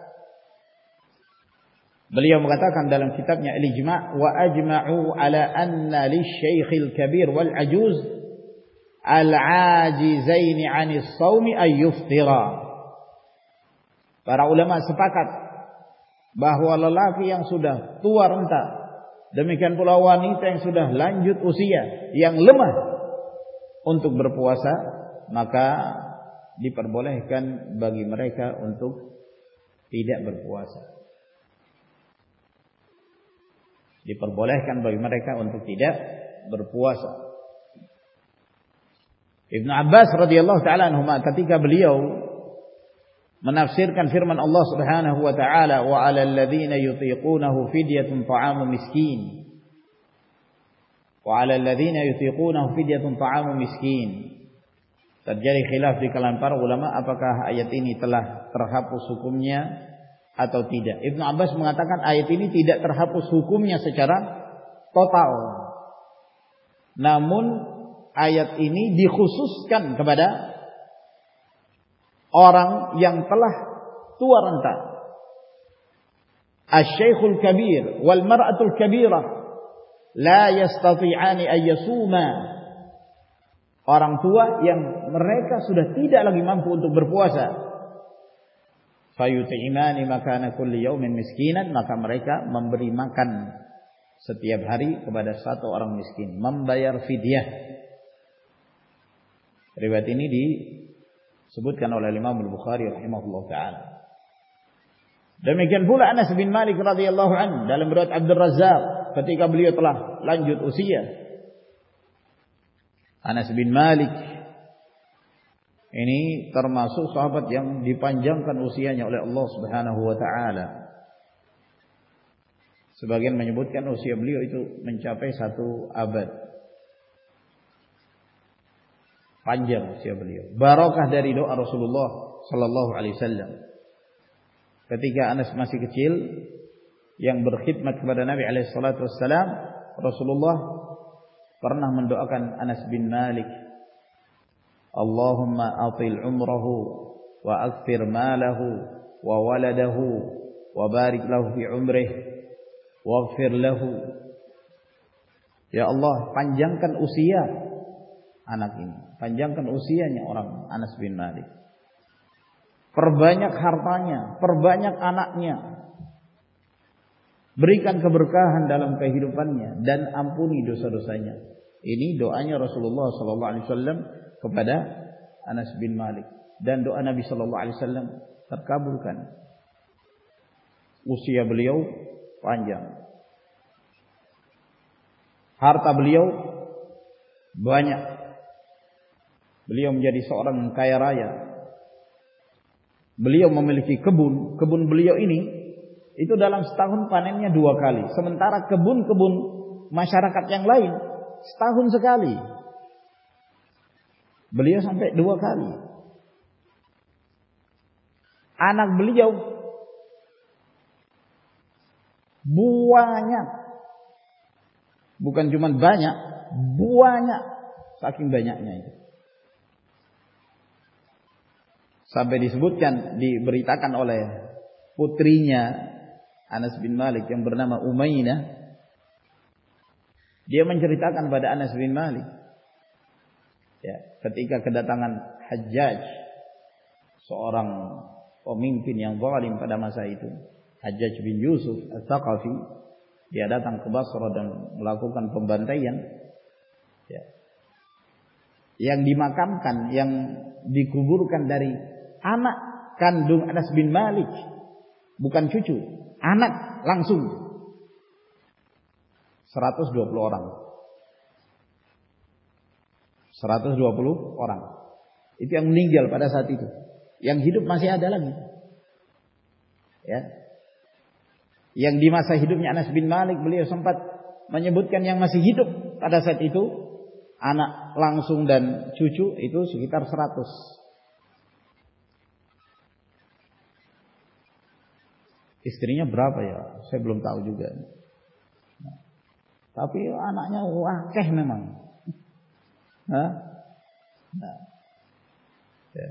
beliau mengatakan dalam kitabnya Al-Ijma' wa ajma'u ala anna lisy-syaikhil kabir wal ajuz al-ajizain 'anis shaumi ay yuftira. Para ulama sepakat bahwa lelaki yang sudah tua renta, demikian pula wanita yang sudah lanjut usia, yang lemah untuk berpuasa, maka diperbolehkan bagi mereka untuk tidak berpuasa. Diperbolehkan bagi mereka untuk tidak berpuasa. Ibnu Abbas radhiyallahu taala anhuma ketika beliau menafsirkan firman Allah Subhanahu wa taala, wa 'alal ladzina yutiqunahu fidyatun ta'amu miskin. Wa 'alal ladzina yutiqunahu fidyatun ta'amu miskin. Terjadi khilaf di kalangan para ulama apakah ayat ini telah terhapus hukumnya atau tidak. Ibnu Abbas mengatakan ayat ini tidak terhapus hukumnya secara total. Namun ayat ini dikhususkan kepada orang yang telah tua renta. Asy-syaikhul kabir wal mar'atul kabirah la yastati'ani ay yasuma. Orang tua yang mereka sudah tidak lagi mampu untuk berpuasa. Fayut'imani makana kulli yaumin miskinan, maka mereka memberi makan setiap hari kepada satu orang miskin, membayar fidyah. Riwayat ini disebutkan oleh Imam Al-Bukhari rahimahullah taala. Demikian pula Anas bin Malik radhiyallahu anhu dalam riwayat Abdul Razzaq ketika beliau telah lanjut usia. Anas bin Malik ini termasuk sahabat yang dipanjangkan usianya oleh Allah Subhanahu wa taala. Sebagian menyebutkan usia beliau itu mencapai satu abad. Panjang usia beliau. Barakah dari doa Rasulullah sallallahu alaihi wasallam. Ketika Anas masih kecil yang berkhidmat kepada Nabi alaihi salatu wasallam, Rasulullah pernah mendoakan Anas bin Malik, Allahumma atil umrahu wa akthir malahu wa waladahu wa barik lahu fi umrih waghfir lahu. Ya Allah, panjangkan usia anak ini, panjangkan usianya orang Anas bin Malik. Perbanyak hartanya, perbanyak anaknya. Berikan keberkahan dalam kehidupannya dan ampuni dosa-dosanya. Ini doanya Rasulullah sallallahu alaihi wasallam kepada Anas bin Malik, dan doa Nabi sallallahu alaihi wasallam terkabulkan. Usia beliau panjang. Harta beliau banyak. Beliau menjadi seorang yang kaya raya. Beliau memiliki kebun. Kebun beliau ini itu dalam setahun panennya dua kali. Sementara kebun-kebun masyarakat yang lain setahun sekali. Beliau sampai dua kali. Anak beliau banyak. Bukan cuma banyak, banyak. Saking banyaknya itu. Sampai disebutkan, diberitakan oleh putrinya Anas bin Malik yang bernama Umaynah. Dia menceritakan pada Anas bin Malik, ya, ketika kedatangan Hajjaj, seorang pemimpin yang zalim pada masa itu, Hajjaj bin Yusuf Al-Thaqafi, dia datang ke Basra dan melakukan pembantaian, ya. Yang dimakamkan, yang dikuburkan dari anak kandung Anas bin Malik, bukan cucu, anak langsung seratus dua puluh orang. seratus dua puluh orang. Itu yang meninggal pada saat itu. Yang hidup masih ada lagi. Ya. Yang di masa hidupnya Anas bin Malik, beliau sempat menyebutkan yang masih hidup pada saat itu, anak langsung dan cucu itu sekitar seratus. Istrinya berapa ya? Saya belum tahu juga. Nah, tapi anaknya wakeh memang. Hah? Nah. Ya.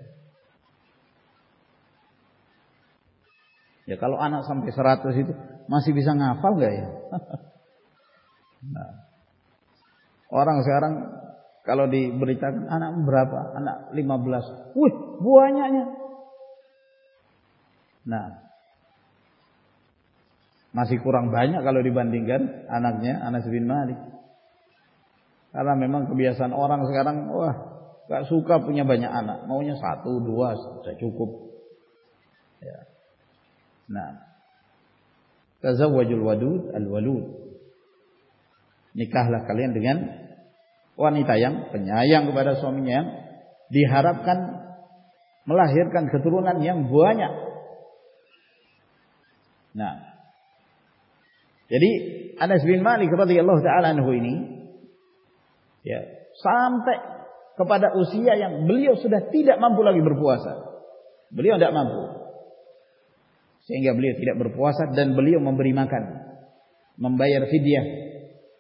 Ya kalau anak sampai seratus itu masih bisa ngafal gak ya? Nah. Orang sekarang kalau diberitakan anak berapa? Anak lima belas. Wih, banyaknya. Nah. Masih kurang banyak kalau dibandingkan anaknya Anas bin Malik. Karena memang kebiasaan orang sekarang, wah, gak suka punya banyak anak. Maunya satu, dua, sudah cukup. Ya. Nah. Tazawwajul wadud al-walud. Nikahlah kalian dengan wanita yang penyayang kepada suaminya, yang diharapkan melahirkan keturunan yang banyak. Nah, jadi Anas bin Malik radhiyallahu taala anhu ini, ya, sampai kepada usia yang beliau sudah tidak mampu lagi berpuasa. Beliau tidak mampu, sehingga beliau tidak berpuasa dan beliau memberi makan, membayar fidyah.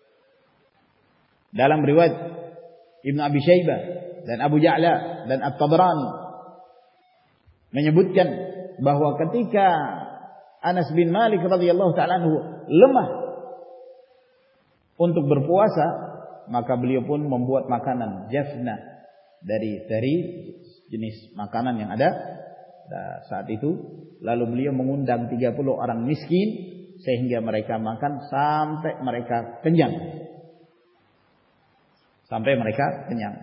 Dalam riwayat Ibnu Abi Syaibah dan Abu Ja'la dan At-Tabrani menyebutkan bahwa ketika Anas bin Malik radhiyallahu ta'ala anhu lemah untuk berpuasa, maka beliau pun membuat makanan jafna dari dari jenis makanan yang ada saat itu. Lalu beliau mengundang tiga puluh orang miskin sehingga mereka makan sampai mereka kenyang. Sampai mereka kenyang.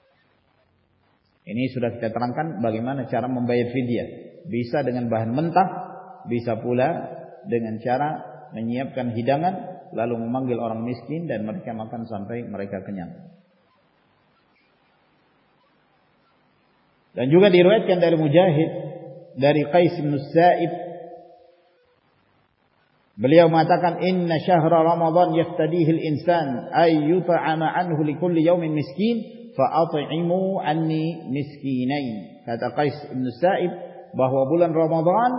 Ini sudah kita terangkan bagaimana cara membayar fidyah. Bisa dengan bahan mentah, bisa pula dengan cara menyiapkan hidangan lalu memanggil orang miskin dan mereka makan sampai mereka kenyang. Dan juga diriwayatkan dari Mujahid, dari Qais bin Sa'ib, beliau mengatakan, inna syahra Ramadan yaftadihi al-insan ay yut'ama anhu li kulli yawmin miskin fa at'imu anni miskinain. Kata Qais bin Sa'ib bahwa bulan Ramadan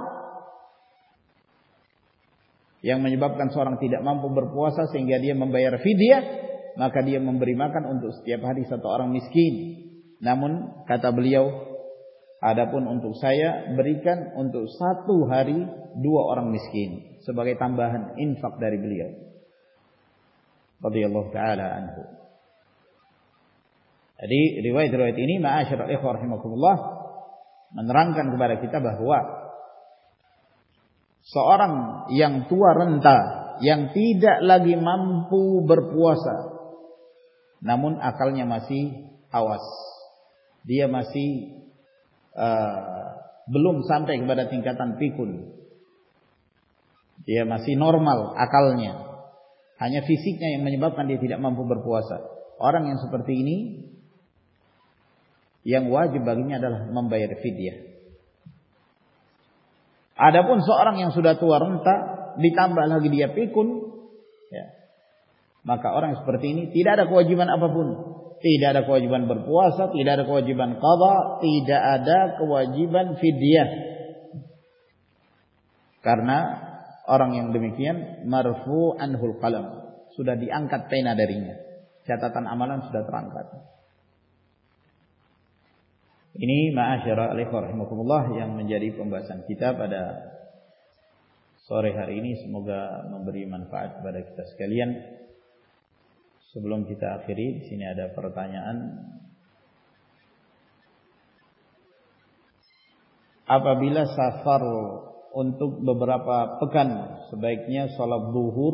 yang menyebabkan seorang tidak mampu berpuasa sehingga dia membayar fidyah, maka dia memberi makan untuk setiap hari satu orang miskin. Namun kata beliau, adapun untuk saya berikan untuk satu hari dua orang miskin sebagai tambahan infak dari beliau radhiyallahu taala anhu. Jadi riwayat-riwayat ini ma'asyiral ikhwah rahimakumullah menerangkan kepada kita bahwa seorang yang tua renta yang tidak lagi mampu berpuasa namun akalnya masih awas, dia masih uh, belum sampai kepada tingkatan pikun, dia masih normal akalnya, hanya fisiknya yang menyebabkan dia tidak mampu berpuasa. Orang yang seperti ini yang wajib baginya adalah membayar fidyah. Adapun seorang yang sudah tua renta ditambah lagi dia pikun, ya, maka orang seperti ini tidak ada kewajiban apapun. Tidak ada kewajiban berpuasa, tidak ada kewajiban qadha, tidak ada kewajiban fidyah. Karena orang yang demikian marfu anhul qalam, sudah diangkat pena darinya. Catatan amalan sudah terangkat. Ini ma'asyara alaikum rahimakumullah yang menjadi pembahasan kita pada sore hari ini. Semoga memberi manfaat kepada kita sekalian. Sebelum kita akhiri, di sini ada pertanyaan. Apabila safar untuk beberapa pekan, sebaiknya sholat zuhur,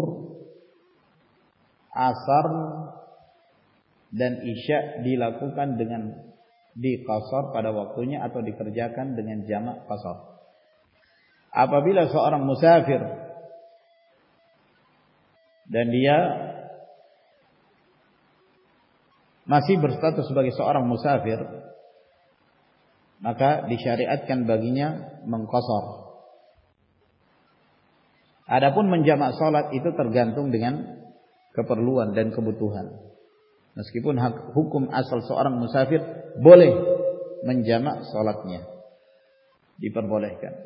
asar, dan isya dilakukan dengan di qasar pada waktunya atau dikerjakan dengan jamak qasar. Apabila seorang musafir dan dia masih berstatus sebagai seorang musafir, maka disyariatkan baginya mengqasar. Adapun menjamak salat itu tergantung dengan keperluan dan kebutuhan. Meskipun hak, hukum asal seorang musafir boleh menjamak salatnya, diperbolehkan.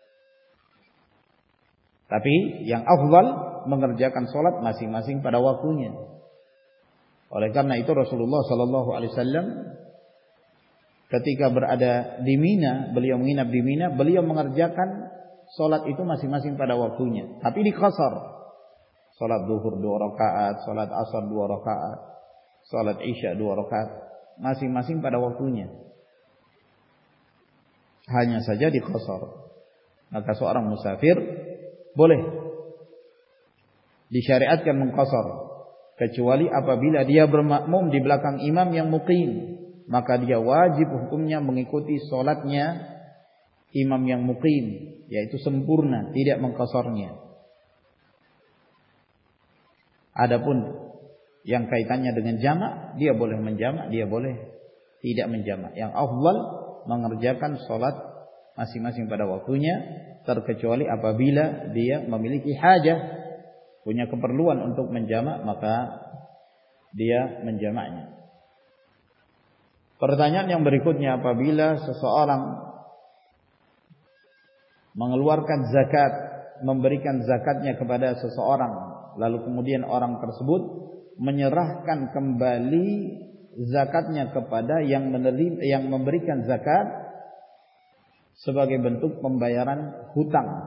Tapi yang afdal mengerjakan salat masing-masing pada waktunya. Oleh karena itu Rasulullah sallallahu alaihi wasallam ketika berada di Mina, beliau menginap di Mina, beliau mengerjakan salat itu masing-masing pada waktunya, tapi diqasar. Salat zuhur dua rakaat, salat asar dua rakaat, salat isya dua rakaat, masing-masing pada waktunya. Hanya saja diqasar. Maka seorang musafir boleh disyariatkan mengqasar. Kecuali apabila dia bermakmum di belakang imam yang muqim, maka dia wajib hukumnya mengikuti solatnya imam yang muqim, yaitu sempurna, tidak mengqasarnya. Adapun yang kaitannya dengan jamak, dia boleh menjamak, dia boleh tidak menjamak. Yang afdal mengerjakan solat masing-masing pada waktunya, terkecuali apabila dia memiliki hajah, punya keperluan untuk menjamak, maka dia menjamaknya. Pertanyaan yang berikutnya, apabila seseorang mengeluarkan zakat, memberikan zakatnya kepada seseorang, lalu kemudian orang tersebut menyerahkan kembali zakatnya kepada yang menerima, yang memberikan zakat sebagai bentuk pembayaran hutang.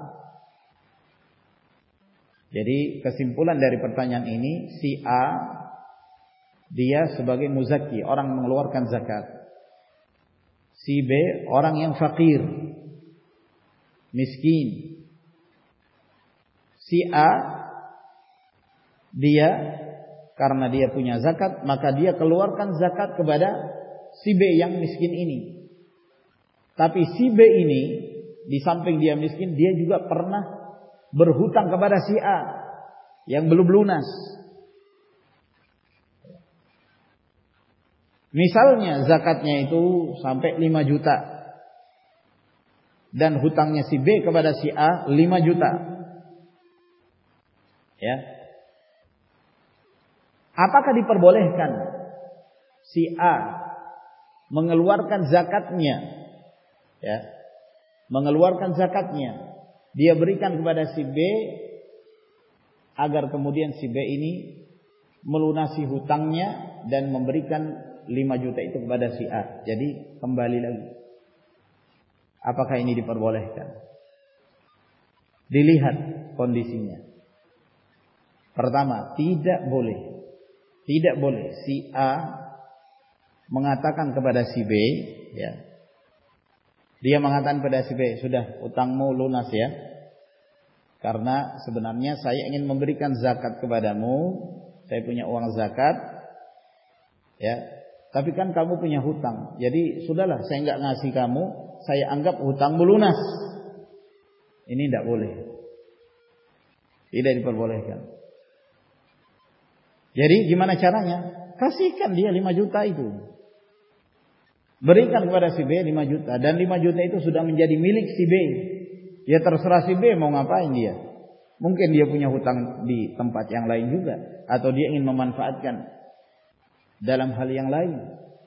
Jadi kesimpulan dari pertanyaan ini, si A dia sebagai muzaki, orang mengeluarkan zakat. Si B orang yang fakir, miskin. Si A dia karena dia punya zakat, maka dia keluarkan zakat kepada si B yang miskin ini. Tapi si B ini di samping dia miskin, dia juga pernah berhutang kepada si A yang belum lunas. Misalnya zakatnya itu sampai lima juta dan hutangnya si B kepada si A lima juta. Ya. Apakah diperbolehkan si A mengeluarkan zakatnya? Ya. Mengeluarkan zakatnya, dia berikan kepada si B agar kemudian si B ini melunasi hutangnya dan memberikan lima juta itu kepada si A. Jadi kembali lagi. Apakah ini diperbolehkan? Dilihat kondisinya. Pertama, tidak boleh. Tidak boleh si A mengatakan kepada si B, ya. Dia mengatakan kepada si B, sudah utangmu lunas ya. Karena sebenarnya saya ingin memberikan zakat kepadamu, saya punya uang zakat, ya. Tapi kan kamu punya hutang, jadi sudahlah saya enggak ngasih kamu, saya anggap hutangmu lunas. Ini tidak boleh, tidak diperbolehkan. Jadi gimana caranya? Kasihkan dia lima juta itu. Berikan kepada si B lima juta. Dan lima juta itu sudah menjadi milik si B. Ya terserah si B mau ngapain dia. Mungkin dia punya hutang di tempat yang lain juga, atau dia ingin memanfaatkan dalam hal yang lain.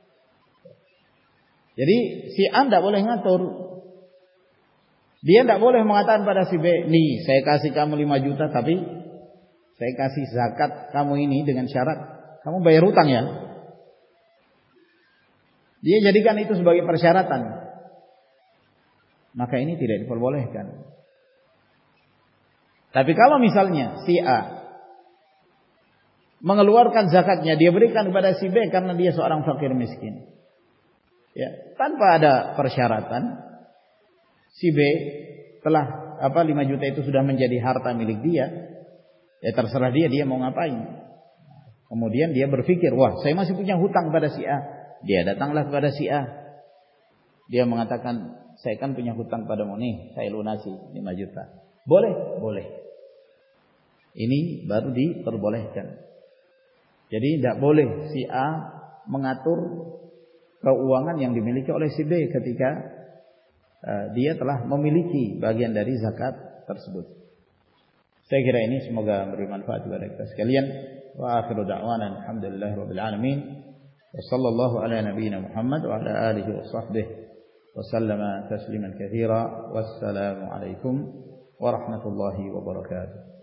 Jadi si A tidak boleh ngatur. Dia tidak boleh mengatakan pada si B, nih saya kasih kamu lima juta, tapi saya kasih zakat kamu ini dengan syarat kamu bayar hutang ya. Dia jadikan itu sebagai persyaratan. Maka ini tidak diperbolehkan. Tapi kalau misalnya si A mengeluarkan zakatnya, dia berikan kepada si B karena dia seorang fakir miskin, ya, tanpa ada persyaratan, si B telah apa lima juta itu sudah menjadi harta milik dia, ya terserah dia dia mau ngapain. Kemudian dia berpikir, wah saya masih punya hutang pada si A. Dia datanglah kepada si A. Dia mengatakan, saya kan punya hutang padamu nih, saya lunasi lima juta. Boleh? Boleh. Ini baru diperbolehkan. Jadi tidak boleh si A mengatur keuangan yang dimiliki oleh si B ketika uh, dia telah memiliki bagian dari zakat tersebut. Saya kira ini semoga memberi manfaat kepada kita sekalian. Wa akhiru da'wana alhamdulillahirabbil alamin. Wa sallallahu ala nabiyyina Muhammad wa ala alihi wa sahbihi wa sallama tasliman katsira. Wassalamu alaikum warahmatullahi wabarakatuh.